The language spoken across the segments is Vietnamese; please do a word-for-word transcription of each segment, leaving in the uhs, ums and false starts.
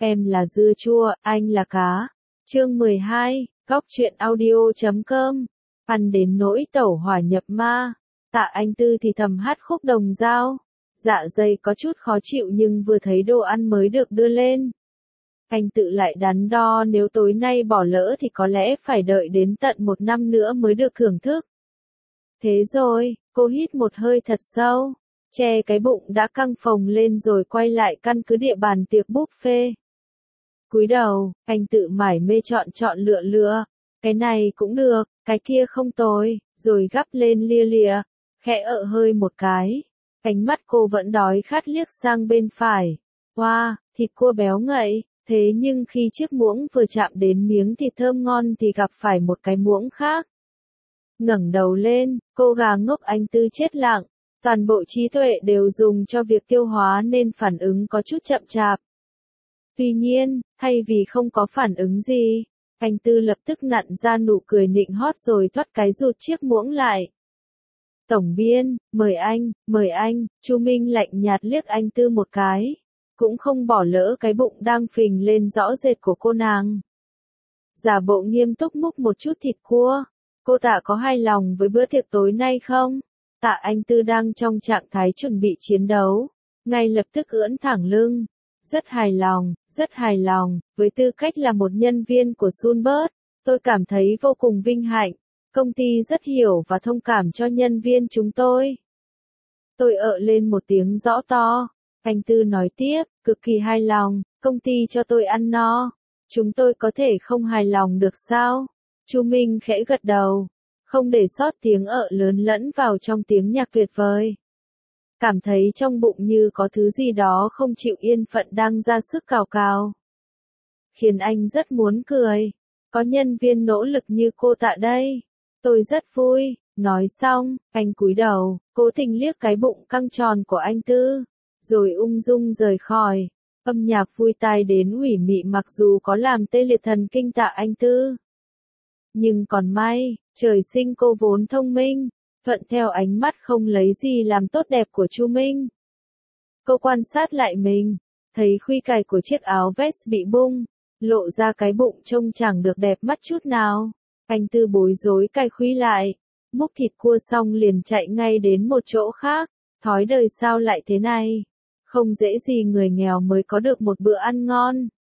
Em là dưa chua, anh là cá. Chương mười hai, Góc truyện audio chấm com. Ăn đến nỗi tẩu hỏa nhập ma. Tạ Anh Tư thì thầm hát khúc Đồng Dao. Dạ dày có chút khó chịu nhưng vừa thấy đồ ăn mới được đưa lên. Anh tự lại đắn đo nếu tối nay bỏ lỡ thì có lẽ phải đợi đến tận một năm nữa mới được thưởng thức. Thế rồi, cô hít một hơi thật sâu, che cái bụng đã căng phồng lên rồi quay lại căn cứ địa bàn tiệc buffet. Cúi đầu, anh tự mải mê chọn chọn lựa lựa, cái này cũng được, cái kia không tồi, rồi gắp lên lia lịa, khẽ ợ hơi một cái. Ánh mắt cô vẫn đói khát liếc sang bên phải. Wow, thịt cua béo ngậy, thế nhưng khi chiếc muỗng vừa chạm đến miếng thịt thơm ngon thì gặp phải một cái muỗng khác. Ngẩng đầu lên, cô gà ngốc Anh Tư chết lặng, toàn bộ trí tuệ đều dùng cho việc tiêu hóa nên phản ứng có chút chậm chạp. Tuy nhiên, thay vì không có phản ứng gì, Anh Tư lập tức nặn ra nụ cười nịnh hót rồi thoắt cái rụt chiếc muỗng lại. Tổng biên, mời anh, mời anh, Chu Minh lạnh nhạt liếc Anh Tư một cái, cũng không bỏ lỡ cái bụng đang phình lên rõ rệt của cô nàng. Giả bộ nghiêm túc múc một chút thịt cua, cô Tạ có hài lòng với bữa tiệc tối nay không? Tạ Anh Tư đang trong trạng thái chuẩn bị chiến đấu, ngay lập tức ưỡn thẳng lưng. Rất hài lòng, rất hài lòng, với tư cách là một nhân viên của Sunbird, tôi cảm thấy vô cùng vinh hạnh. Công ty rất hiểu và thông cảm cho nhân viên chúng tôi. Tôi ợ lên một tiếng rõ to. Anh Tư nói tiếp, cực kỳ hài lòng, công ty cho tôi ăn no. Chúng tôi có thể không hài lòng được sao? Chu Minh khẽ gật đầu, không để sót tiếng ợ lớn lẫn vào trong tiếng nhạc tuyệt vời. Cảm thấy trong bụng như có thứ gì đó không chịu yên phận đang ra sức cào cào. Khiến anh rất muốn cười. Có nhân viên nỗ lực như cô Tạ đây. Tôi rất vui. Nói xong, anh cúi đầu, cố tình liếc cái bụng căng tròn của anh Tư, rồi ung dung rời khỏi. Âm nhạc vui tai đến ủy mị mặc dù có làm tê liệt thần kinh Tạ Anh Tư. Nhưng còn may, trời sinh cô vốn thông minh, thuận theo ánh mắt không lấy gì làm tốt đẹp của Chu Minh. Cô quan sát lại mình, thấy khuy cài của chiếc áo vest bị bung, lộ ra cái bụng trông chẳng được đẹp mắt chút nào. Anh Tư bối rối cài khuy lại, múc thịt cua xong liền chạy ngay đến một chỗ khác. Thói đời sao lại thế này? Không dễ gì người nghèo mới có được một bữa ăn ngon.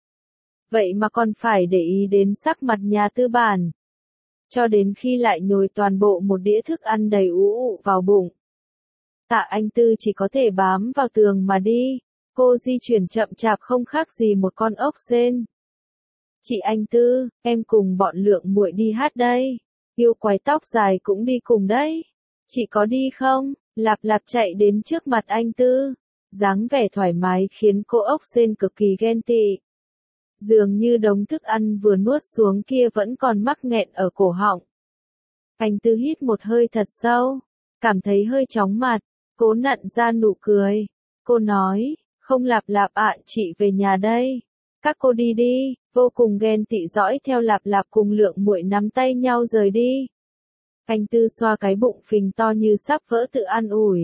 Vậy mà còn phải để ý đến sắc mặt nhà tư bản. Cho đến khi lại nhồi toàn bộ một đĩa thức ăn đầy ú ụ vào bụng. Tạ Anh Tư chỉ có thể bám vào tường mà đi. Cô di chuyển chậm chạp không khác gì một con ốc sên. Chị Anh Tư, em cùng bọn Lượng muội đi hát đây. Yêu quái tóc dài cũng đi cùng đấy. Chị có đi không? Lạp Lạp chạy đến trước mặt Anh Tư. Dáng vẻ thoải mái khiến cô ốc sên cực kỳ ghen tị. Dường như đống thức ăn vừa nuốt xuống kia vẫn còn mắc nghẹn ở cổ họng. Anh Tư hít một hơi thật sâu, cảm thấy hơi chóng mặt, cố nặn ra nụ cười. Cô nói, không Lạp Lạp ạ, chị về nhà đây. Các cô đi đi, vô cùng ghen tị dõi theo Lạp Lạp cùng Lượng muội nắm tay nhau rời đi. Anh Tư xoa cái bụng phình to như sắp vỡ tự an ủi.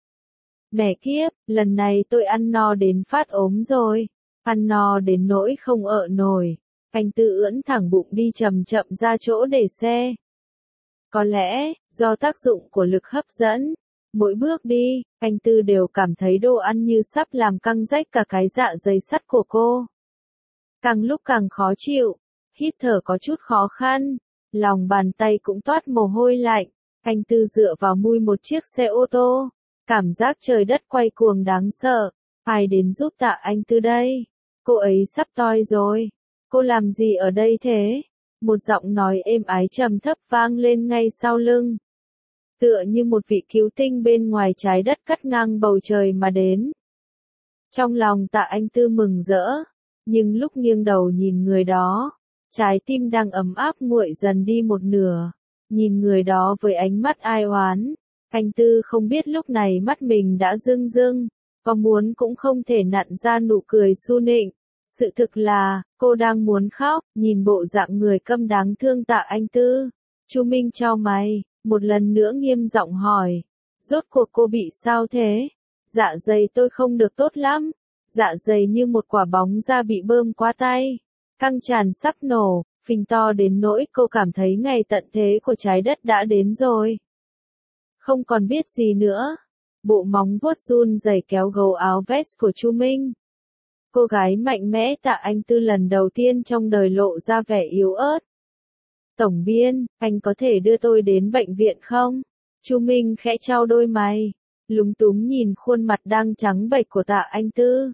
Mẹ kiếp, lần này tôi ăn no đến phát ốm rồi. Ăn no đến nỗi không ợ nổi. Anh Tư ưỡn thẳng bụng đi chậm chậm ra chỗ để xe. Có lẽ, do tác dụng của lực hấp dẫn, mỗi bước đi, anh Tư đều cảm thấy đồ ăn như sắp làm căng rách cả cái dạ dày sắt của cô. Càng lúc càng khó chịu, hít thở có chút khó khăn, lòng bàn tay cũng toát mồ hôi lạnh. Anh Tư dựa vào mui một chiếc xe ô tô, cảm giác trời đất quay cuồng đáng sợ. Ai đến giúp Tạ Anh Tư đây? Cô ấy sắp toi rồi. Cô làm gì ở đây thế? Một giọng nói êm ái trầm thấp vang lên ngay sau lưng. Tựa như một vị cứu tinh bên ngoài trái đất cắt ngang bầu trời mà đến. Trong lòng Tạ Anh Tư mừng rỡ, nhưng lúc nghiêng đầu nhìn người đó, trái tim đang ấm áp nguội dần đi một nửa. Nhìn người đó với ánh mắt ai oán, anh Tư không biết lúc này mắt mình đã rưng rưng. Có muốn cũng không thể nặn ra nụ cười su nịnh. Sự thực là, cô đang muốn khóc, nhìn bộ dạng người câm đáng thương Tạ Anh Tư. Chu Minh chau mày, một lần nữa nghiêm giọng hỏi. Rốt cuộc cô bị sao thế? Dạ dày tôi không được tốt lắm. Dạ dày như một quả bóng da bị bơm qua tay, căng tràn sắp nổ, phình to đến nỗi cô cảm thấy ngày tận thế của trái đất đã đến rồi. Không còn biết gì nữa. Bộ móng vuốt run rẩy kéo gấu áo vest của Chu Minh. Cô gái mạnh mẽ Tạ Anh Tư lần đầu tiên trong đời lộ ra vẻ yếu ớt. Tổng biên, anh có thể đưa tôi đến bệnh viện không? Chu Minh khẽ chau đôi mày, lúng túng nhìn khuôn mặt đang trắng bệch của Tạ Anh Tư.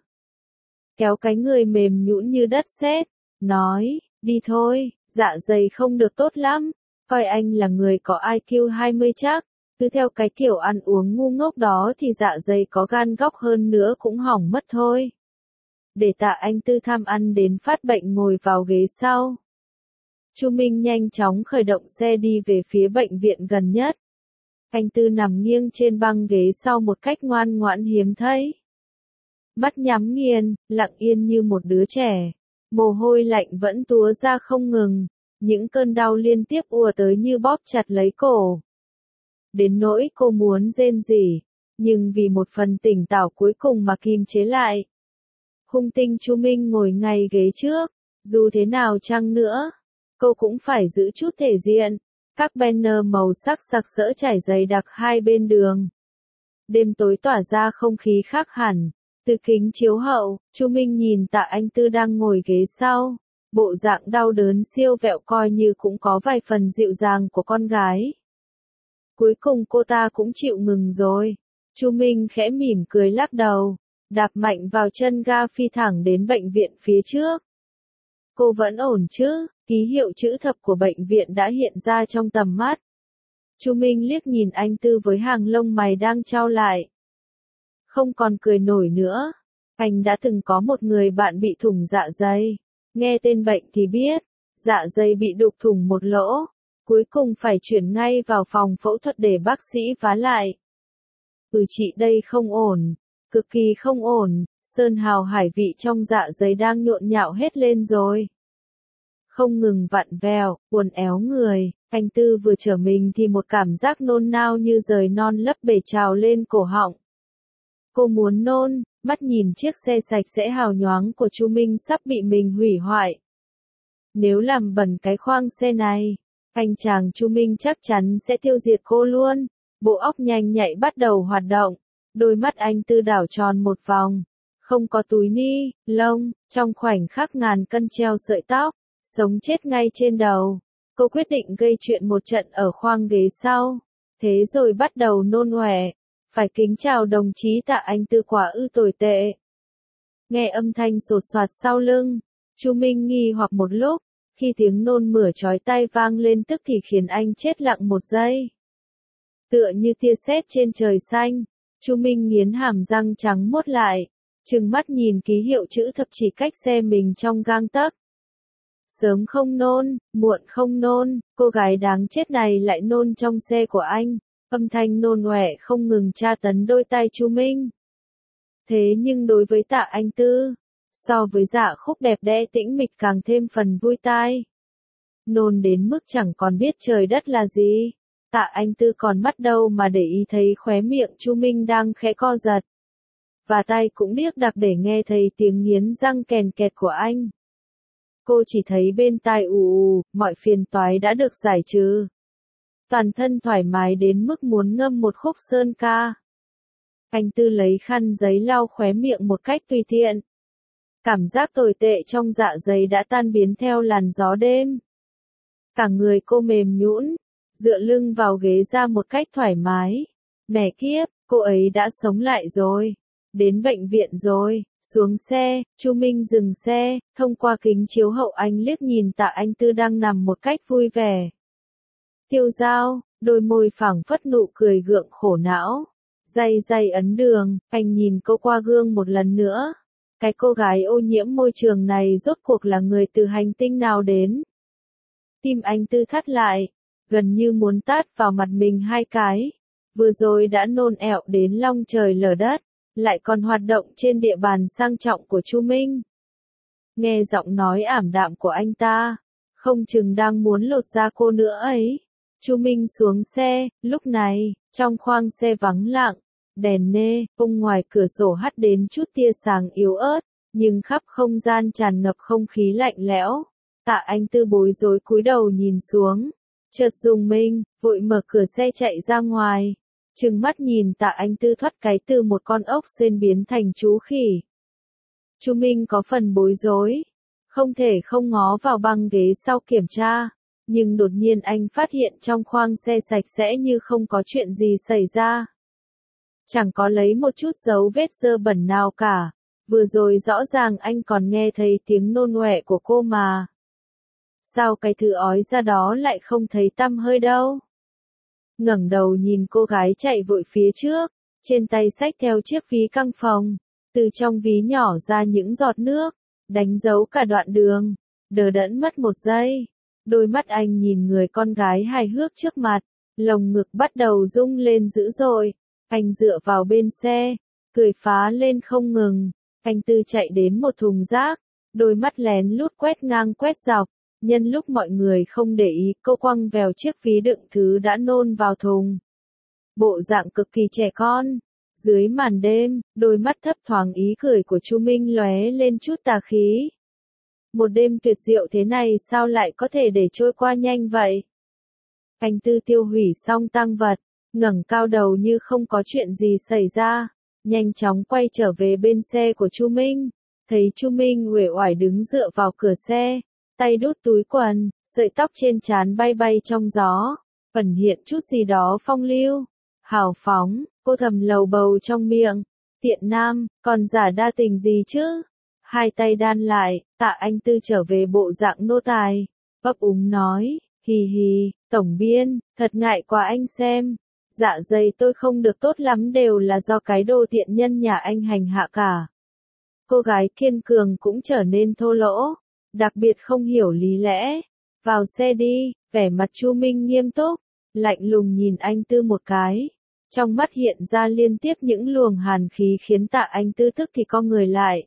Kéo cái người mềm nhũn như đất sét, nói, đi thôi, dạ dày không được tốt lắm, coi anh là người có i kiu hai mươi chắc, cứ theo cái kiểu ăn uống ngu ngốc đó thì dạ dày có gan góc hơn nữa cũng hỏng mất thôi. Để Tạ Anh Tư tham ăn đến phát bệnh ngồi vào ghế sau. Chu Minh nhanh chóng khởi động xe đi về phía bệnh viện gần nhất. Anh Tư nằm nghiêng trên băng ghế sau một cách ngoan ngoãn hiếm thấy. Mắt nhắm nghiền, lặng yên như một đứa trẻ. Mồ hôi lạnh vẫn túa ra không ngừng. Những cơn đau liên tiếp ùa tới như bóp chặt lấy cổ. Đến nỗi cô muốn rên rỉ, nhưng vì một phần tỉnh táo cuối cùng mà kìm chế lại. Hung tinh Chu Minh ngồi ngay ghế trước, dù thế nào chăng nữa, cô cũng phải giữ chút thể diện. Các banner màu sắc sặc sỡ trải dày đặc hai bên đường. Đêm tối tỏa ra không khí khác hẳn. Từ kính chiếu hậu, Chu Minh nhìn Tạ Anh Tư đang ngồi ghế sau. Bộ dạng đau đớn siêu vẹo coi như cũng có vài phần dịu dàng của con gái. Cuối cùng cô ta cũng chịu ngừng rồi. Chu Minh khẽ mỉm cười lắc đầu, đạp mạnh vào chân ga phi thẳng đến bệnh viện phía trước. Cô vẫn ổn chứ? Ký hiệu chữ thập của bệnh viện đã hiện ra trong tầm mắt. Chu Minh liếc nhìn anh Tư với hàng lông mày đang chau lại. Không còn cười nổi nữa. Anh đã từng có một người bạn bị thủng dạ dày. Nghe tên bệnh thì biết, dạ dày bị đục thủng một lỗ. Cuối cùng phải chuyển ngay vào phòng phẫu thuật để bác sĩ vá lại. Ừ chị đây không ổn, cực kỳ không ổn, sơn hào hải vị trong dạ dày đang nhộn nhạo hết lên rồi. Không ngừng vặn vẹo, uốn éo người, anh Tư vừa trở mình thì một cảm giác nôn nao như rời non lấp bể trào lên cổ họng. Cô muốn nôn, mắt nhìn chiếc xe sạch sẽ hào nhoáng của Chu Minh sắp bị mình hủy hoại. Nếu làm bẩn cái khoang xe này, anh chàng Chu Minh chắc chắn sẽ tiêu diệt cô luôn. Bộ óc nhanh nhạy bắt đầu hoạt động, đôi mắt anh Tư đảo tròn một vòng. Không có túi ni lông, trong khoảnh khắc ngàn cân treo sợi tóc, sống chết ngay trên đầu. Cô quyết định gây chuyện một trận ở khoang ghế sau. Thế rồi bắt đầu nôn ọe. Phải kính chào đồng chí Tạ Anh Tư quả ư tồi tệ. Nghe âm thanh sột soạt sau lưng, Chu Minh nghi hoặc một lúc, khi tiếng nôn mửa chói tai vang lên tức thì khiến anh chết lặng một giây. Tựa như tia sét trên trời xanh, Chu Minh nghiến hàm răng trắng muốt lại, trừng mắt nhìn ký hiệu chữ thập chỉ cách xe mình trong gang tấc. Sớm không nôn, muộn không nôn, cô gái đáng chết này lại nôn trong xe của anh. Âm thanh nôn ọe không ngừng tra tấn đôi tay Chu Minh. Thế nhưng đối với Tạ Anh Tư, so với Dạ Khúc đẹp đẽ tĩnh mịch càng thêm phần vui tai. Nôn đến mức chẳng còn biết trời đất là gì. Tạ Anh Tư còn mắt đâu mà để ý thấy khóe miệng Chu Minh đang khẽ co giật. Và tay cũng điếc đặc để nghe thấy tiếng nghiến răng kèn kẹt của anh. Cô chỉ thấy bên tai ù ù, mọi phiền toái đã được giải trừ. Toàn thân thoải mái đến mức muốn ngâm một khúc sơn ca. Anh Tư lấy khăn giấy lau khóe miệng một cách tùy tiện. Cảm giác tồi tệ trong dạ dày đã tan biến theo làn gió đêm. Cả người cô mềm nhũn, dựa lưng vào ghế ra một cách thoải mái. Mẹ kiếp, cô ấy đã sống lại rồi. Đến bệnh viện rồi, xuống xe, Chu Minh dừng xe, thông qua kính chiếu hậu anh liếc nhìn Tạ Anh Tư đang nằm một cách vui vẻ. Tiêu dao, đôi môi phảng phất nụ cười gượng khổ não. Day day ấn đường, anh nhìn cô qua gương một lần nữa. Cái cô gái ô nhiễm môi trường này rốt cuộc là người từ hành tinh nào đến? Tim anh Tư thắt lại, gần như muốn tát vào mặt mình hai cái. Vừa rồi đã nôn ẹo đến long trời lở đất, lại còn hoạt động trên địa bàn sang trọng của Chu Minh. Nghe giọng nói ảm đạm của anh ta, không chừng đang muốn lột da cô nữa ấy. Chu Minh xuống xe, lúc này, trong khoang xe vắng lặng, đèn nê, ông ngoài cửa sổ hắt đến chút tia sáng yếu ớt, nhưng khắp không gian tràn ngập không khí lạnh lẽo. Tạ Anh Tư bối rối cúi đầu nhìn xuống, chợt rùng mình, vội mở cửa xe chạy ra ngoài, trừng mắt nhìn Tạ Anh Tư thoát cái từ một con ốc sên biến thành chú khỉ. Chu Minh có phần bối rối, không thể không ngó vào băng ghế sau kiểm tra, nhưng đột nhiên anh phát hiện trong khoang xe sạch sẽ như không có chuyện gì xảy ra. Chẳng có lấy một chút dấu vết dơ bẩn nào cả, vừa rồi rõ ràng anh còn nghe thấy tiếng nôn ọe của cô mà. Sao cái thứ ói ra đó lại không thấy tăm hơi đâu? Ngẩng đầu nhìn cô gái chạy vội phía trước, trên tay xách theo chiếc ví căng phòng, từ trong ví nhỏ ra những giọt nước, đánh dấu cả đoạn đường, đờ đẫn mất một giây. Đôi mắt anh nhìn người con gái hài hước trước mặt, lồng ngực bắt đầu rung lên dữ dội. Anh dựa vào bên xe, cười phá lên không ngừng. Anh Tư chạy đến một thùng rác, đôi mắt lén lút quét ngang quét dọc. Nhân lúc mọi người không để ý, cô quăng vèo chiếc ví đựng thứ đã nôn vào thùng. Bộ dạng cực kỳ trẻ con. Dưới màn đêm, đôi mắt thấp thoáng ý cười của Chu Minh lóe lên chút tà khí. Một đêm tuyệt diệu thế này sao lại có thể để trôi qua nhanh vậy? Anh Tư tiêu hủy xong tang vật, ngẩng cao đầu như không có chuyện gì xảy ra, nhanh chóng quay trở về bên xe của Chu Minh, thấy Chu Minh uể oải đứng dựa vào cửa xe, tay đút túi quần, sợi tóc trên trán bay bay trong gió, ẩn hiện chút gì đó phong lưu, hào phóng, cô thầm lầu bầu trong miệng, tiện nam, còn giả đa tình gì chứ? Hai tay đan lại, Tạ Anh Tư trở về bộ dạng nô tài, ấp úng nói, hì hì, tổng biên, thật ngại quá anh xem, dạ dày tôi không được tốt lắm đều là do cái đồ tiện nhân nhà anh hành hạ cả. Cô gái kiên cường cũng trở nên thô lỗ, đặc biệt không hiểu lý lẽ. Vào xe đi, vẻ mặt Chu Minh nghiêm túc, lạnh lùng nhìn anh Tư một cái. Trong mắt hiện ra liên tiếp những luồng hàn khí khiến Tạ Anh Tư tức thì co người lại.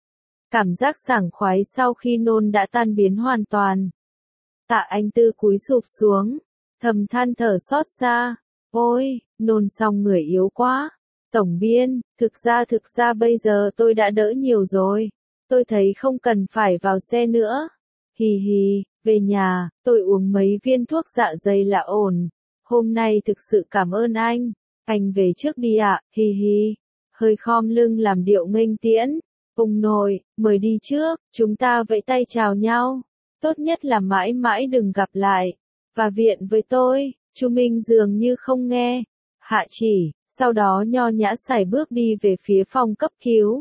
Cảm giác sảng khoái sau khi nôn đã tan biến hoàn toàn. Tạ Anh Tư cúi sụp xuống, thầm than thở xót xa. Ôi, nôn xong người yếu quá. Tổng biên, thực ra thực ra bây giờ tôi đã đỡ nhiều rồi. Tôi thấy không cần phải vào xe nữa. Hì hì, về nhà, tôi uống mấy viên thuốc dạ dày là ổn. Hôm nay thực sự cảm ơn anh. Anh về trước đi ạ, hì hì. Hơi khom lưng làm điệu nghênh tiễn. Ông nội, mời đi trước, chúng ta vẫy tay chào nhau. Tốt nhất là mãi mãi đừng gặp lại. Và viện với tôi, Chu Minh dường như không nghe. Hạ chỉ, sau đó nho nhã sải bước đi về phía phòng cấp cứu.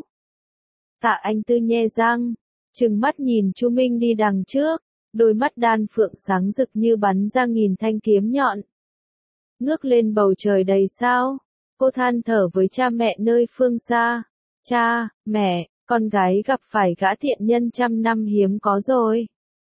Tạ Anh Tư nhe răng, trừng mắt nhìn Chu Minh đi đằng trước, đôi mắt đan phượng sáng rực như bắn ra nghìn thanh kiếm nhọn. Ngước lên bầu trời đầy sao, cô than thở với cha mẹ nơi phương xa. Cha, mẹ, con gái gặp phải gã thiện nhân trăm năm hiếm có rồi.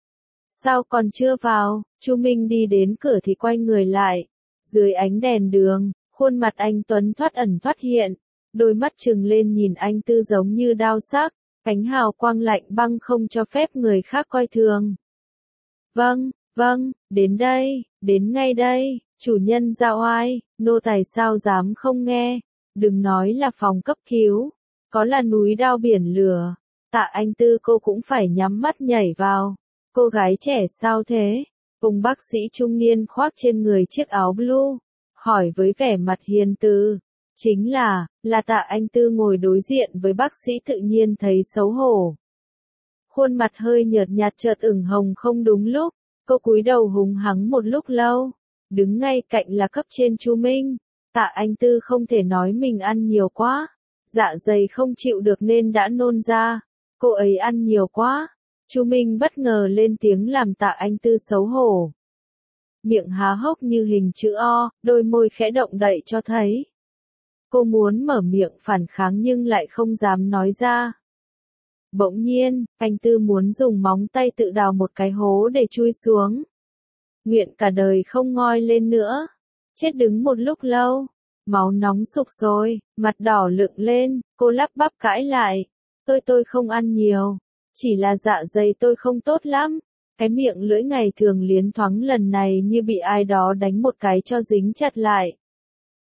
Sao còn chưa vào? Chu Minh đi đến cửa thì quay người lại. Dưới ánh đèn đường, khuôn mặt anh Tuấn thoát ẩn thoát hiện. Đôi mắt trừng lên nhìn anh Tư giống như đao sắc, cánh hào quang lạnh băng không cho phép người khác coi thường. Vâng, vâng, đến đây, đến ngay đây, chủ nhân giao oai, nô tài sao dám không nghe, đừng nói là phòng cấp cứu, có là núi đao biển lửa, Tạ Anh Tư cô cũng phải nhắm mắt nhảy vào. Cô gái trẻ sao thế? Cùng bác sĩ trung niên khoác trên người chiếc áo blue, hỏi với vẻ mặt hiền từ. Chính là, là Tạ Anh Tư ngồi đối diện với bác sĩ tự nhiên thấy xấu hổ. Khuôn mặt hơi nhợt nhạt chợt ửng hồng không đúng lúc, cô cúi đầu húng hắng một lúc lâu, đứng ngay cạnh là cấp trên Chu Minh. Tạ Anh Tư không thể nói mình ăn nhiều quá, dạ dày không chịu được nên đã nôn ra, cô ấy ăn nhiều quá. Chu Minh bất ngờ lên tiếng làm Tạ Anh Tư xấu hổ. Miệng há hốc như hình chữ O, đôi môi khẽ động đậy cho thấy. Cô muốn mở miệng phản kháng nhưng lại không dám nói ra. Bỗng nhiên, anh Tư muốn dùng móng tay tự đào một cái hố để chui xuống. Nguyện cả đời không ngoi lên nữa. Chết đứng một lúc lâu. Máu nóng sục rồi, mặt đỏ lựng lên, cô lắp bắp cãi lại. Tôi tôi không ăn nhiều. Chỉ là dạ dày tôi không tốt lắm. Cái miệng lưỡi ngày thường liến thoáng lần này như bị ai đó đánh một cái cho dính chặt lại.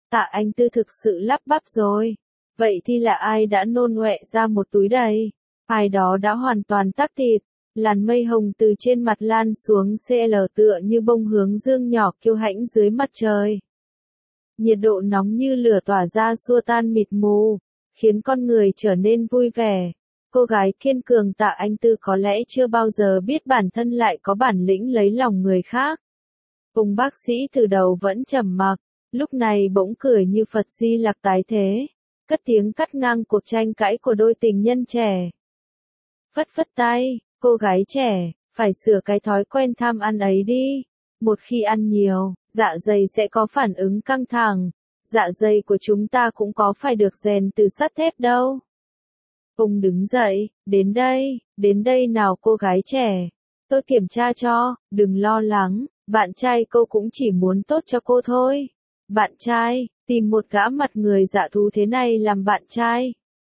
Tạ Anh Tư thực sự lắp bắp rồi. Vậy thì là ai đã nôn ọe ra một túi đầy? Ai đó đã hoàn toàn tắc thịt. Làn mây hồng từ trên mặt lan xuống xê lờ tựa như bông hướng dương nhỏ kiêu hãnh dưới mặt trời. Nhiệt độ nóng như lửa tỏa ra xua tan mịt mù, khiến con người trở nên vui vẻ. Cô gái kiên cường Tạ Anh Tư có lẽ chưa bao giờ biết bản thân lại có bản lĩnh lấy lòng người khác. Ông bác sĩ từ đầu vẫn trầm mặc, lúc này bỗng cười như Phật Di Lặc tái thế, cất tiếng cắt ngang cuộc tranh cãi của đôi tình nhân trẻ. Phất phất tay, cô gái trẻ, phải sửa cái thói quen tham ăn ấy đi. Một khi ăn nhiều, dạ dày sẽ có phản ứng căng thẳng. Dạ dày của chúng ta cũng có phải được rèn từ sắt thép đâu. Ông đứng dậy, đến đây, đến đây nào cô gái trẻ. Tôi kiểm tra cho, đừng lo lắng, bạn trai cô cũng chỉ muốn tốt cho cô thôi. Bạn trai, tìm một gã mặt người dạ thú thế này làm bạn trai.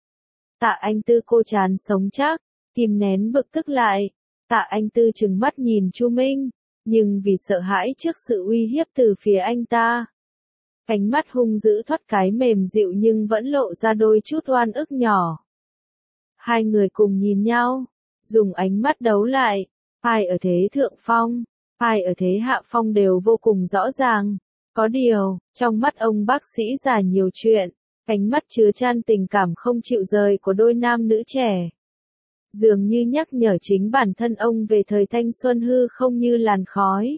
Tạ Anh Tư cô chán sống chắc, kìm nén bực tức lại. Tạ Anh Tư trừng mắt nhìn Chu Minh, nhưng vì sợ hãi trước sự uy hiếp từ phía anh ta. Ánh mắt hung dữ thoát cái mềm dịu nhưng vẫn lộ ra đôi chút oan ức nhỏ. Hai người cùng nhìn nhau, dùng ánh mắt đấu lại, ai ở thế thượng phong, ai ở thế hạ phong đều vô cùng rõ ràng. Có điều, trong mắt ông bác sĩ già nhiều chuyện, ánh mắt chứa chan tình cảm không chịu rời của đôi nam nữ trẻ. Dường như nhắc nhở chính bản thân ông về thời thanh xuân hư không như làn khói.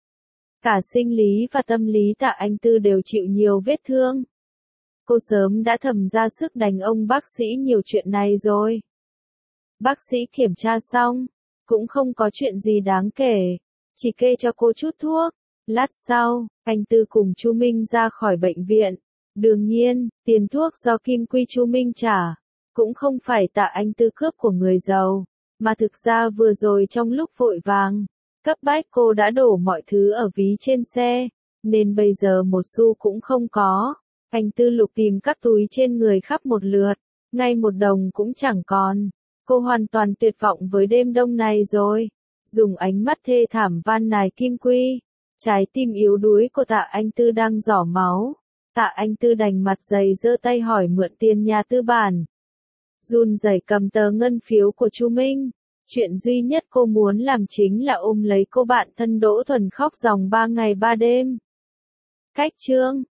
Cả sinh lý và tâm lý Tạ Anh Tư đều chịu nhiều vết thương. Cô sớm đã thầm ra sức đánh ông bác sĩ nhiều chuyện này rồi. Bác sĩ kiểm tra xong, cũng không có chuyện gì đáng kể, chỉ kê cho cô chút thuốc. Lát sau, anh Tư cùng Chu Minh ra khỏi bệnh viện. Đương nhiên, tiền thuốc do Kim Quy Chu Minh trả, cũng không phải Tạ Anh Tư cướp của người giàu, mà thực ra vừa rồi trong lúc vội vàng, cấp bách cô đã đổ mọi thứ ở ví trên xe, nên bây giờ một xu cũng không có. Anh Tư lục tìm các túi trên người khắp một lượt, ngay một đồng cũng chẳng còn. Cô hoàn toàn tuyệt vọng với đêm đông này rồi. Dùng ánh mắt thê thảm van nài Kim Quy. Trái tim yếu đuối của Tạ Anh Tư đang rỏ máu. Tạ Anh Tư đành mặt dày giơ tay hỏi mượn tiền nhà tư bản. Run rẩy cầm tờ ngân phiếu của Chu Minh. Chuyện duy nhất cô muốn làm chính là ôm lấy cô bạn thân Đỗ Thuần khóc ròng ba ngày ba đêm. Cách chương